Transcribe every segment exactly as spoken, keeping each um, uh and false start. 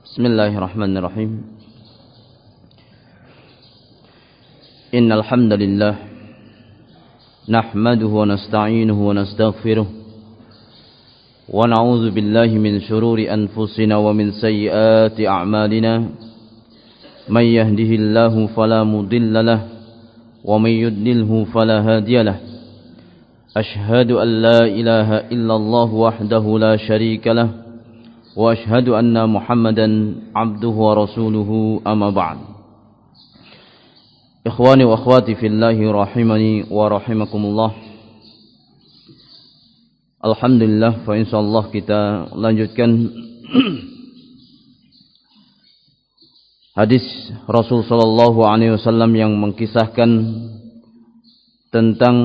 Bismillahirrahmanirrahim. Innal hamdalillah nahmaduhu wa nasta'inuhu wa nastaghfiruh wa na'udzu billahi min shururi anfusina wa min sayyiati a'malina. May yahdihillahu fala mudilla lahu wa may yudlilhu fala hadiya lahu. Ashhadu an la ilaha illallah wahdahu la syarika lahu wa ashhadu anna Muhammadan abduhu wa rasuluhu, amma ba'd. Ikhwani wa akhwati fillahi rahimani wa rahimakumullah. Alhamdulillah, fa insyaallah kita lanjutkan hadis Rasul sallallahu alaihi wasallam yang mengkisahkan tentang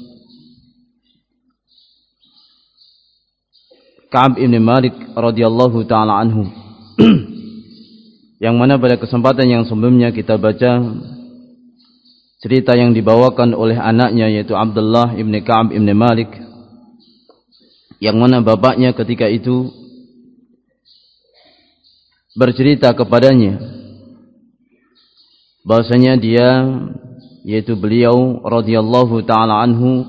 Ka'ab ibn Malik radhiyallahu ta'ala anhu, yang mana pada kesempatan yang sebelumnya kita baca cerita yang dibawakan oleh anaknya, yaitu Abdullah ibn Ka'ab ibn Malik, yang mana bapaknya ketika itu bercerita kepadanya bahwasanya dia, yaitu beliau radhiyallahu ta'ala anhu,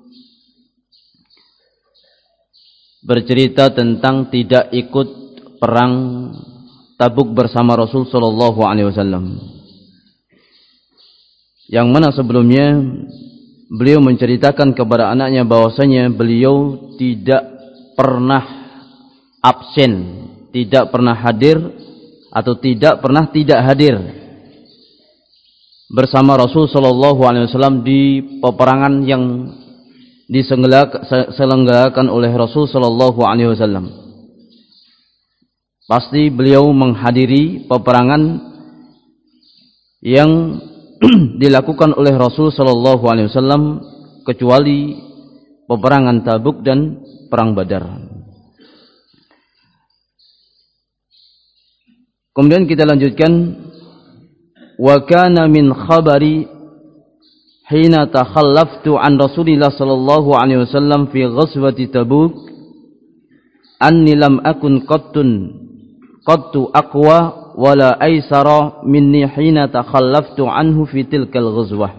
bercerita tentang tidak ikut perang Tabuk bersama Rasul sallallahu alaihi wasallam, yang mana sebelumnya beliau menceritakan kepada anaknya bahwasanya beliau tidak pernah absen, tidak pernah hadir atau tidak pernah tidak hadir bersama Rasul sallallahu alaihi wasallam di peperangan yang diselenggarakan oleh Rasul sallallahu alaihi wasallam. Pasti beliau menghadiri peperangan yang dilakukan oleh Rasul sallallahu alaihi wasallam, kecuali peperangan Tabuk dan perang Badar. Kemudian kita lanjutkan, wa kana min khabari hina takhallaftu an Rasulillah sallallahu alaihi wasallam fi ghazwati Tabuk anni lam akun qattun qattu aqwa wala aysara minni hina takhallaftu anhu fi tilkal ghazwah.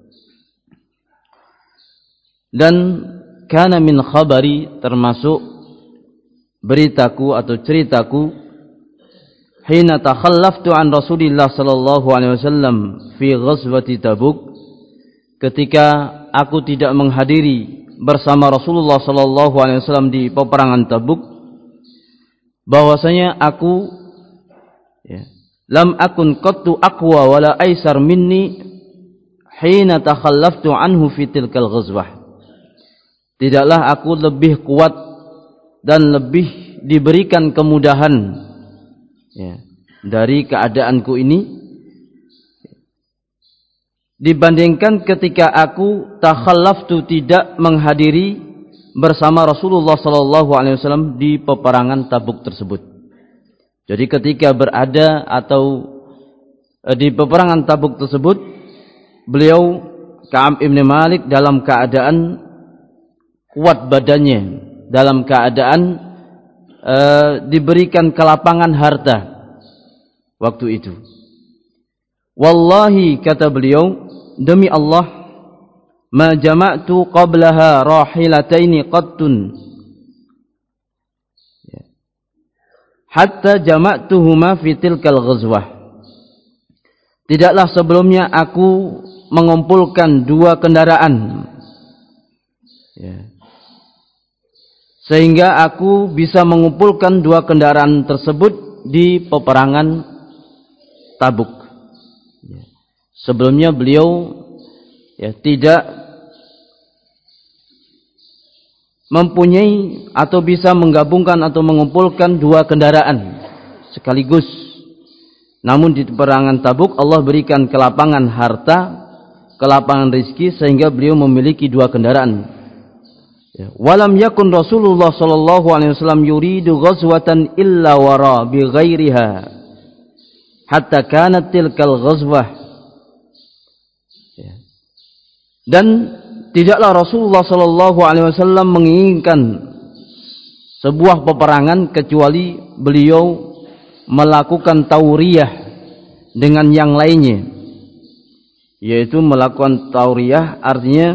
Dan kana min khabari, termasuk beritaku atau ceritaku, hina takhallaftu an Rasulillah sallallahu alaihi wasallam fi ghazwati Tabuk, ketika aku tidak menghadiri bersama Rasulullah sallallahu alaihi wasallam di peperangan Tabuk, bahwasanya aku ya, lam akun qattu aqwa wala aisar minni hina takhallaftu anhu fi tilkal ghazwah. Tidaklah aku lebih kuat dan lebih diberikan kemudahan ya, dari keadaanku ini dibandingkan ketika aku takhallaftu, tidak menghadiri bersama Rasulullah sallallahu alaihi wasallam di peperangan Tabuk tersebut. Jadi ketika berada atau eh, di peperangan Tabuk tersebut, beliau Ka'ab ibn Malik dalam keadaan kuat badannya, dalam keadaan eh, diberikan kelapangan harta waktu itu. Wallahi, kata beliau, demi Allah, ma jama'tu qablaha rahilataini qattun hatta jama'tuhuma fi tilkal ghazwah. Tidaklah sebelumnya aku mengumpulkan dua kendaraan ya, sehingga aku bisa mengumpulkan dua kendaraan tersebut di peperangan Tabuk. Sebelumnya beliau ya tidak mempunyai atau bisa menggabungkan atau mengumpulkan dua kendaraan sekaligus. Namun di peperangan Tabuk Allah berikan kelapangan harta, kelapangan rezeki, sehingga beliau memiliki dua kendaraan. Ya. Walam yakun Rasulullah sallallahu alaihi wasallam yuridu ghazwatan illa wara bi ghairiha hatta kanat tilkal ghazwah. Dan tidaklah Rasulullah sallallahu alaihi wasallam menginginkan sebuah peperangan kecuali beliau melakukan tauriyah dengan yang lainnya, yaitu melakukan tauriyah artinya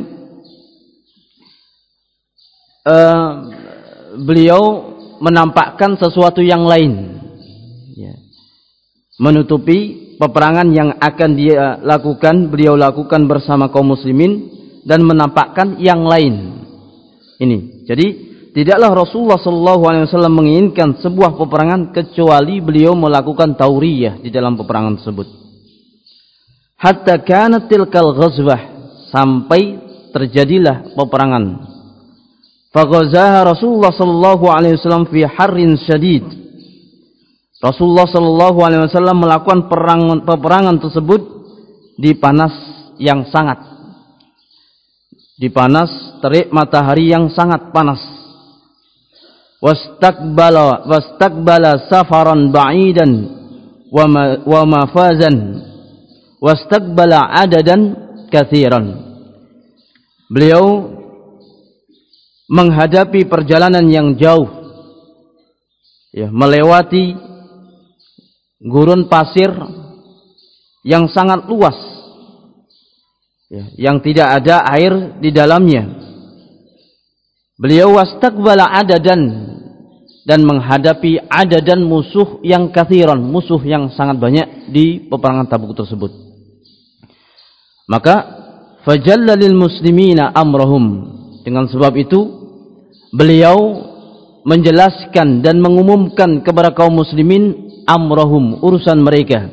uh, beliau menampakkan sesuatu yang lain, ya, menutupi peperangan yang akan dia lakukan, beliau lakukan bersama kaum muslimin, dan menampakkan yang lain. Ini, jadi tidaklah Rasulullah sallallahu alaihi wasallam menginginkan sebuah peperangan kecuali beliau melakukan tauriyah di dalam peperangan tersebut. Hatta kanat tilkal ghazwah, sampai terjadilah peperangan. Faghazaha Rasulullah sallallahu alaihi wasallam fi harrin syadid. Rasulullah sallallahu alaihi wasallam melakukan perang, peperangan tersebut di panas yang sangat, di panas terik matahari yang sangat panas. Wastaqbala wastaqbala safaran ba'idan wa ma, wa mafazan wastaqbala adadan katsiran. Beliau menghadapi perjalanan yang jauh, ya, melewati gurun pasir yang sangat luas, ya, yang tidak ada air di dalamnya. Beliau wastaqbala adadan, dan menghadapi adadan musuh yang katsiran, musuh yang sangat banyak di peperangan Tabuk tersebut. Maka fajalla lil muslimina amrahum, dengan sebab itu beliau menjelaskan dan mengumumkan kepada kaum muslimin amrahum, urusan mereka.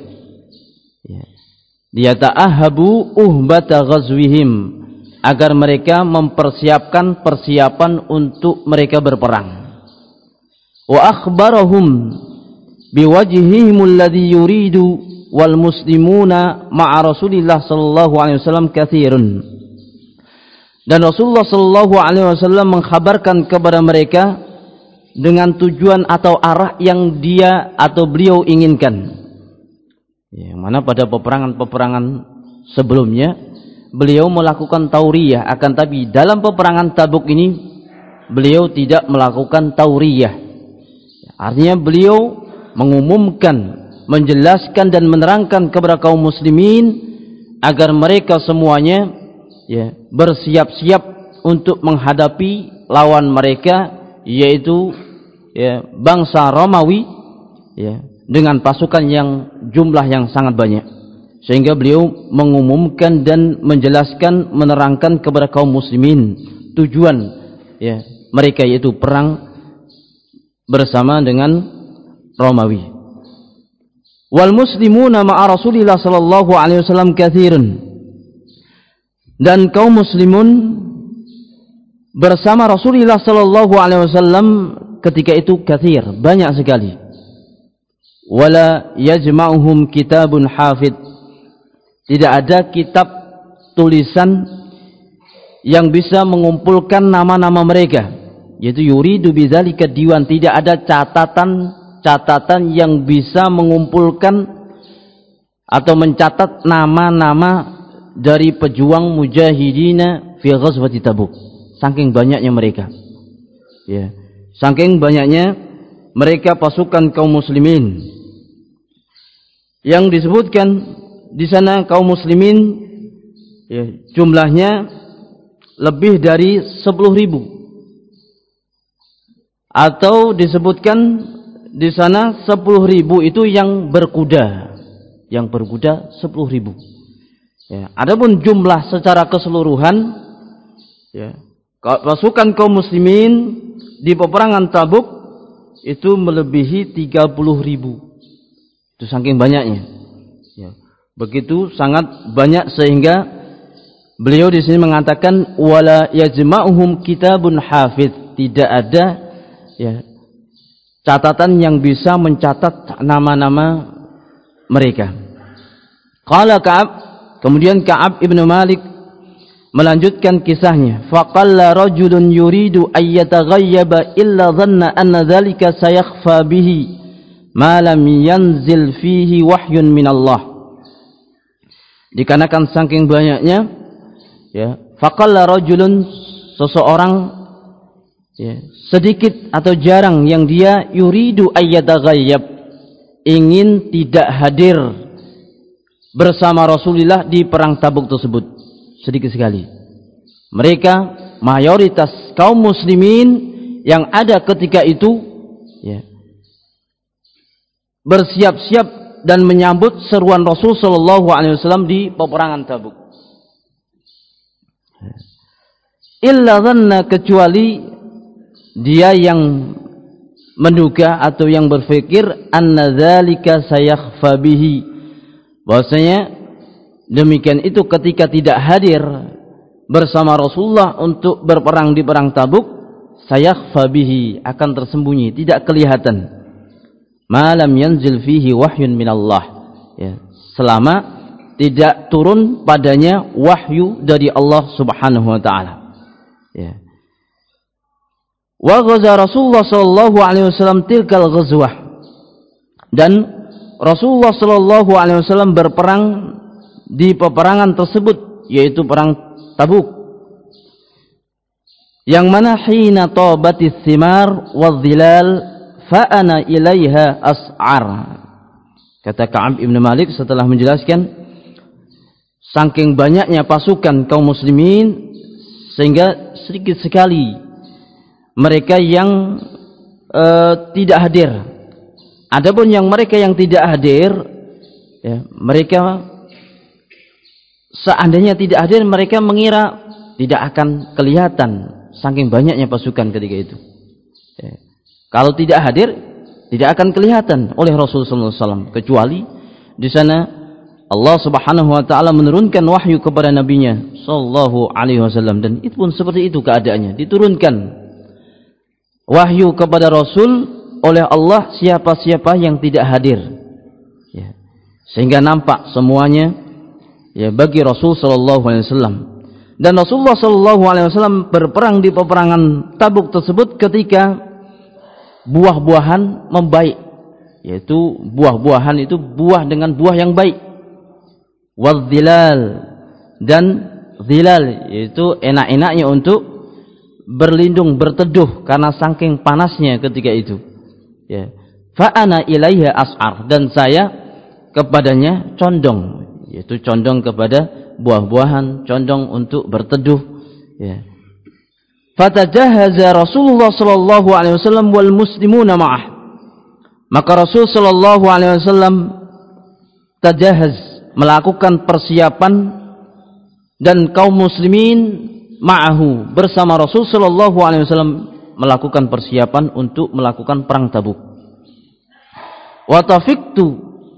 Liyata'ahabu uhbata ghazwihim, agar mereka mempersiapkan persiapan untuk mereka berperang. Wa akhbarahum biwajhihim alladhi yuridu wal muslimuna ma'a Rasulillah sallallahu alaihi wasallam katsirun. Dan Rasulullah sallallahu alaihi wasallam mengkhabarkan kepada mereka dengan tujuan atau arah yang dia atau beliau inginkan. Yang mana pada peperangan-peperangan sebelumnya beliau melakukan tauriyah, akan tapi dalam peperangan Tabuk ini beliau tidak melakukan tauriyah. Artinya beliau mengumumkan, menjelaskan dan menerangkan kepada kaum muslimin agar mereka semuanya, ya, bersiap-siap untuk menghadapi lawan mereka, yaitu, ya, bangsa Romawi, ya, dengan pasukan yang jumlah yang sangat banyak. Sehingga beliau mengumumkan dan menjelaskan, menerangkan kepada kaum muslimin tujuan, ya, mereka, yaitu perang bersama dengan Romawi. Wal muslimuna ma'a Rasulillah sallallahu alaihi wasallam katsirun, dan kaum muslimun bersama Rasulullah sallallahu alaihi wasallam ketika itu katsir, banyak sekali. Wala yajma'uhum kitabun hafid, tidak ada kitab tulisan yang bisa mengumpulkan nama-nama mereka, yaitu yuridu bidzalika diwan, tidak ada catatan-catatan yang bisa mengumpulkan atau mencatat nama-nama dari pejuang mujahidina fi ghazwati Tabuk. Saking banyaknya mereka, ya, saking banyaknya mereka pasukan kaum muslimin. Yang disebutkan di sana kaum muslimin, ya, jumlahnya lebih dari sepuluh ribu, atau disebutkan di sana sepuluh ribu itu yang berkuda, yang berkuda sepuluh ribu. Ya, adapun jumlah secara keseluruhan, ya, pasukan kaum muslimin di peperangan Tabuk itu melebihi tiga puluh ribu. Itu saking banyaknya, ya, begitu sangat banyak sehingga beliau di sini mengatakan wala yajma'uhum kitabun hafid, tidak ada, ya, catatan yang bisa mencatat nama-nama mereka. Qala Ka'ab, kemudian Ka'ab ibnu Malik melanjutkan kisahnya. Faqalla rajulun yuridu ayyataghayyaba illa dhanna anna dhalika sayakhfa bihi ma lam yanzil fihi wahyun min Allah. Dikarenakan saking banyaknya, ya, faqalla rajulun, seseorang, ya, sedikit atau jarang yang dia yuridu ayyataghayyab, ingin tidak hadir bersama Rasulullah di perang Tabuk tersebut. Sedikit sekali. Mereka mayoritas kaum muslimin yang ada ketika itu ya, bersiap-siap dan menyambut seruan Rasul sallallahu alaihi wasallam di peperangan Tabuk. Illa dhanna, kecuali dia yang menduga atau yang berpikir anna dzalika sayakhfa bihi, bahwasanya demikian itu ketika tidak hadir bersama Rasulullah untuk berperang di perang Tabuk, sayakhfa bihi, akan tersembunyi, tidak kelihatan. Malam yanzil fihi wahyun minallah, ya, selama tidak turun padanya wahyu dari Allah Subhanahu wa taala. Ya. Wa ghaza Rasulullah sallallahu alaihi wasallam tilkal ghazwah, dan Rasulullah sallallahu alaihi wasallam berperang di peperangan tersebut, yaitu perang Tabuk, yang mana hina tabatis thimar wadh-dhilal fa ana ilaiha as'ar. Kata Ka'ab ibn Malik setelah menjelaskan, saking banyaknya pasukan kaum muslimin sehingga sedikit sekali mereka yang uh, tidak hadir. Adapun yang mereka yang tidak hadir, ya, mereka seandainya tidak hadir, mereka mengira tidak akan kelihatan saking banyaknya pasukan ketika itu. Ya. Kalau tidak hadir, tidak akan kelihatan oleh Rasulullah sallallahu alaihi wasallam, kecuali di sana Allah Subhanahu wa taala menurunkan wahyu kepada nabinya sallallahu alaihi wasallam, dan itu pun seperti itu keadaannya. Diturunkan wahyu kepada Rasul oleh Allah siapa-siapa yang tidak hadir. Ya. Sehingga nampak semuanya ya bagi Rasul sallallahu alaihi wasallam. Dan Rasulullah sallallahu alaihi wasallam berperang di peperangan Tabuk tersebut ketika buah-buahan membaik, yaitu buah-buahan itu buah dengan buah yang baik. Wadh-dhilal, dan dhilal yaitu enak-enaknya untuk berlindung, berteduh karena saking panasnya ketika itu. Ya. Fa ana ilaiha as'ar, dan saya kepadanya condong, yaitu condong kepada buah-buahan, condong untuk berteduh. Ya. Fatajahaza Rasulullah sallallahu alaihi wasallam wal muslimuna ma'ah, maka Rasul sallallahu alaihi wasallam tajahaz, melakukan persiapan, dan kaum muslimin ma'ahu, bersama Rasul sallallahu alaihi wasallam melakukan persiapan untuk melakukan perang Tabuk. Wa tafiktu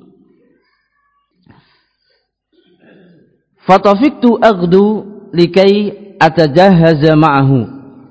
Fatafiktu aghdu likai atajahaza ma'ahu,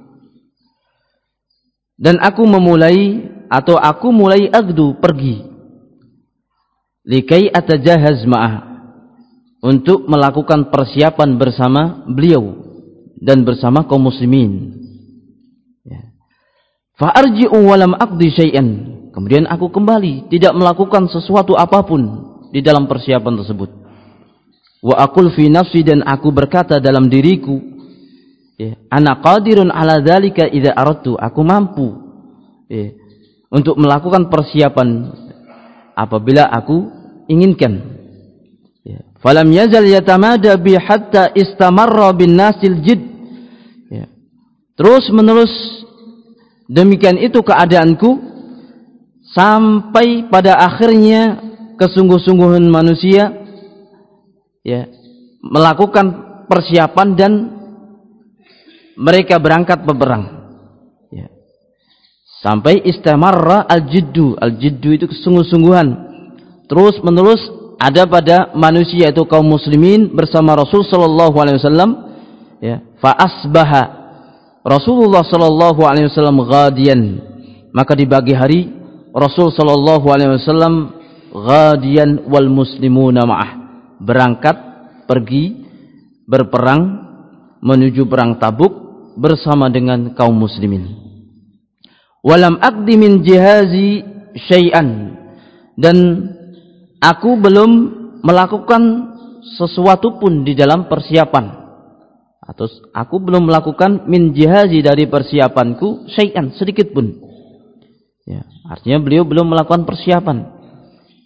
dan aku memulai atau aku mulai aghdu, pergi, likai atajahaz ma'ah, untuk melakukan persiapan bersama beliau dan bersama kaum muslimin. Ya. Fa arji'u wa lam aqdi syai'an, kemudian aku kembali tidak melakukan sesuatu apapun di dalam persiapan tersebut. Wa aqul fi nafsi, dan aku berkata dalam diriku, ya, ana qadirun ala dzalika idza aradtu, aku mampu ya, untuk melakukan persiapan apabila aku inginkan. Ya. Falam yazal yatamada bi hatta istamarra bin nasil jid. Ya. Terus menerus demikian itu keadaanku sampai pada akhirnya kesungguh-sungguhan manusia ya melakukan persiapan dan mereka berangkat berperang. Ya. Sampai istamarra al-jiddu, al-jiddu itu kesungguh-sungguhan, terus menerus ada pada manusia itu kaum muslimin bersama Rasul sallallahu alaihi wasallam. Ya, fa asbaha Rasulullah sallallahu alaihi wasallam ghadiyan, maka di pagi hari Rasul sallallahu alaihi wasallam ghadiyan wal muslimuna ma'ah, berangkat pergi berperang menuju perang Tabuk bersama dengan kaum muslimin. Walam aqdi min jihazi syai'an, dan aku belum melakukan sesuatu pun di dalam persiapan, atau aku belum melakukan min jihazi dari persiapanku syai'an, sedikit pun. Ya, artinya beliau belum melakukan persiapan.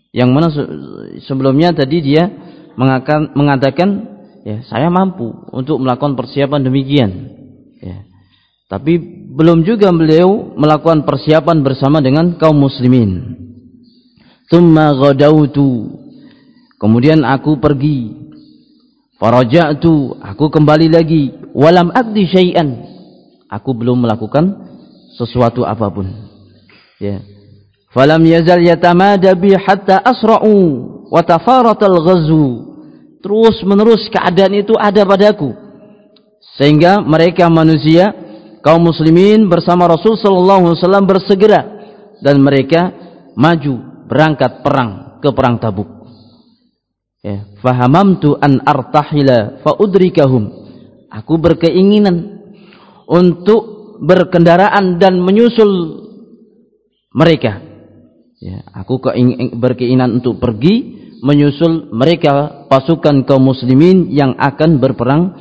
Yang mana sebelumnya tadi dia mengatakan, mengatakan ya, saya mampu untuk melakukan persiapan demikian. Ya. Tapi belum juga beliau melakukan persiapan bersama dengan kaum muslimin. Tsumma ghadawtu, kemudian aku pergi. Faraja'tu, aku kembali lagi. Walam aqdi syai'an, aku belum melakukan sesuatu apapun. Ya. Falam yazal yatamada bi hatta asra'u wa tafaratal ghazwu. Terus menerus keadaan itu ada padaku, sehingga mereka manusia kaum muslimin bersama Rasul sallallahu alaihi wasallam bersegera dan mereka maju berangkat perang ke perang Tabuk. Ya, fahamamtu an artahila fa udrikahum. Aku berkeinginan untuk berkendaraan dan menyusul mereka. Ya, aku berkeinginan untuk pergi menyusul mereka, pasukan kaum muslimin yang akan berperang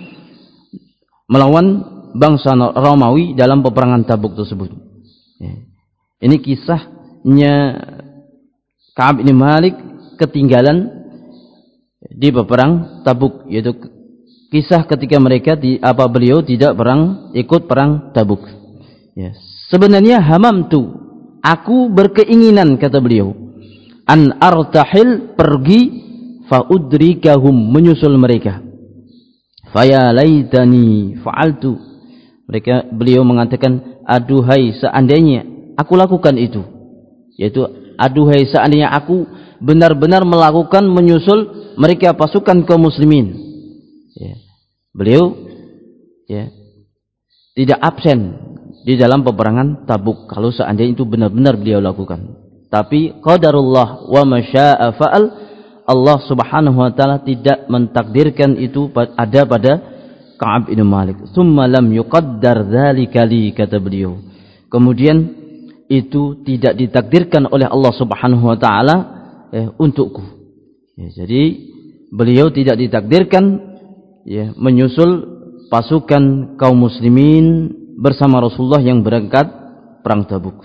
melawan bangsa Romawi dalam peperangan Tabuk tersebut. Ya. Ini kisahnya Ka'ab bin Malik ketinggalan di peperang Tabuk, yaitu kisah ketika mereka di apa beliau tidak perang ikut perang Tabuk. Ya. Sebenarnya hamamtu, aku berkeinginan, kata beliau, an artahil, pergi, fa udrikahum, menyusul mereka. Faya laitani fa'altu, mereka beliau mengatakan, aduhai seandainya aku lakukan itu, yaitu aduhai seandainya aku benar-benar melakukan menyusul mereka pasukan kaum muslimin. Ya. Beliau ya tidak absen di dalam peperangan Tabuk kalau seandainya itu benar-benar beliau lakukan. Tapi qadarullah wa masya'a fa'al, Allah Subhanahu wa taala tidak mentakdirkan itu ada pada Ka'ab bin Malik. Tsumma lam yuqaddar dzalika li, kata beliau. Kemudian itu tidak ditakdirkan oleh Allah Subhanahu wa taala eh, untukku. Ya, jadi beliau tidak ditakdirkan ya menyusul pasukan kaum muslimin bersama Rasulullah yang berangkat perang Tabuk.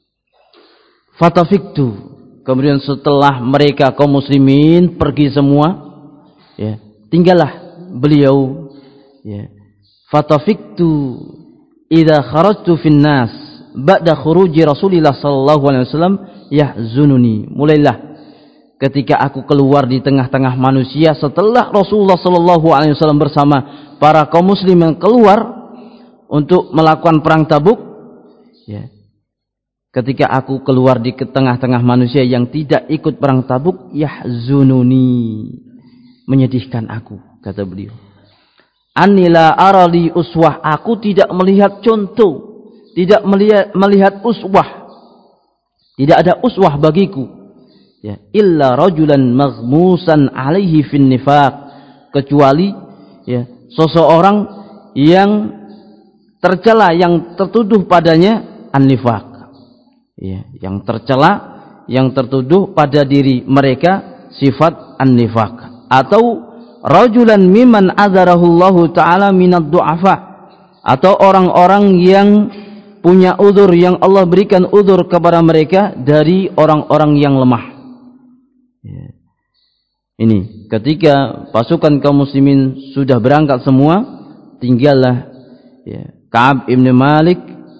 Fatafiktu, kemudian setelah mereka kaum muslimin pergi semua, ya, tinggallah beliau. Ya. Fatafiktu idza kharajtu fin nas ba'da khuruji Rasulillah sallallahu alaihi wasallam yahzununi. Mulailah ketika aku keluar di tengah-tengah manusia setelah Rasulullah sallallahu alaihi wasallam bersama para kaum muslimin keluar untuk melakukan perang Tabuk, ya. Ketika aku keluar di tengah-tengah manusia yang tidak ikut perang Tabuk, yahzununi, menyedihkan aku, kata beliau. Anila arali uswah, aku tidak melihat contoh, tidak melihat, melihat uswah, tidak ada uswah bagiku, ya, illa rajulan maghmusan alaihi fin nifaq, kecuali ya seseorang yang tercela, yang tertuduh padanya an-nifaq, ya, yang tercela, yang tertuduh pada diri mereka sifat an-nifaq, atau rajulan mimman adzarahullahu taala minad du'afa, atau orang-orang yang punya udzur, yang Allah berikan udzur kepada mereka dari orang-orang yang lemah. Ya. Ini ketika pasukan kaum muslimin sudah berangkat semua, tinggallah ya Ka'ab bin Malik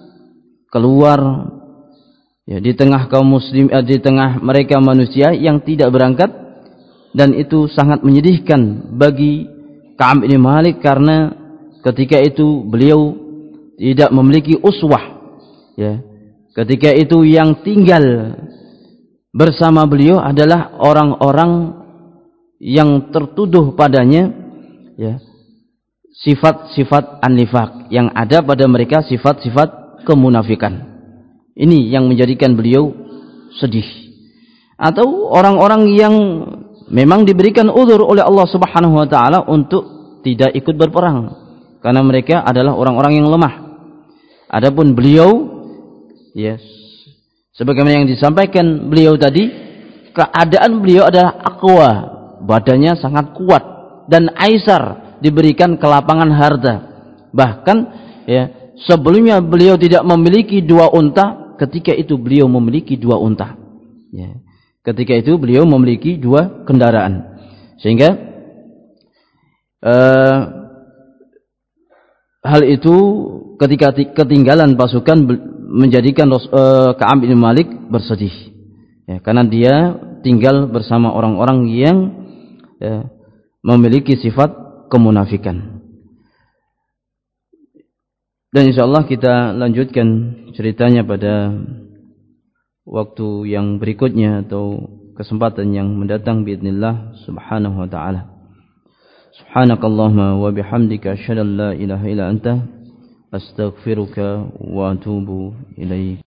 keluar ya di tengah kaum muslim, eh, di tengah mereka manusia yang tidak berangkat, dan itu sangat menyedihkan bagi Ka'ab bin Malik karena ketika itu beliau tidak memiliki uswah, ya. Ketika itu yang tinggal bersama beliau adalah orang-orang yang tertuduh padanya ya sifat-sifat an-nifaq, yang ada pada mereka sifat-sifat kemunafikan. Ini yang menjadikan beliau sedih. Atau orang-orang yang memang diberikan uzur oleh Allah Subhanahu wa taala untuk tidak ikut berperang karena mereka adalah orang-orang yang lemah. Adapun beliau yes, sebagaimana yang disampaikan beliau tadi, keadaan beliau adalah aqwa, badannya sangat kuat, dan aisar, diberikan kelapangan harta. Bahkan ya sebelumnya beliau tidak memiliki dua unta, ketika itu beliau memiliki dua unta. Ya. Ketika itu beliau memiliki dua kendaraan, sehingga uh, hal itu ketika ketinggalan pasukan menjadikan uh, Ka'ab bin Malik bersedih, ya, karena dia tinggal bersama orang-orang yang ya, memiliki sifat kemunafikan. Dan insyaallah kita lanjutkan ceritanya pada waktu yang berikutnya atau kesempatan yang mendatang biidznillah subhanahu wa ta'ala. Subhanakallahumma wa bihamdika asyhadu an la ilaha illa anta astaghfiruka wa atubu ilaik.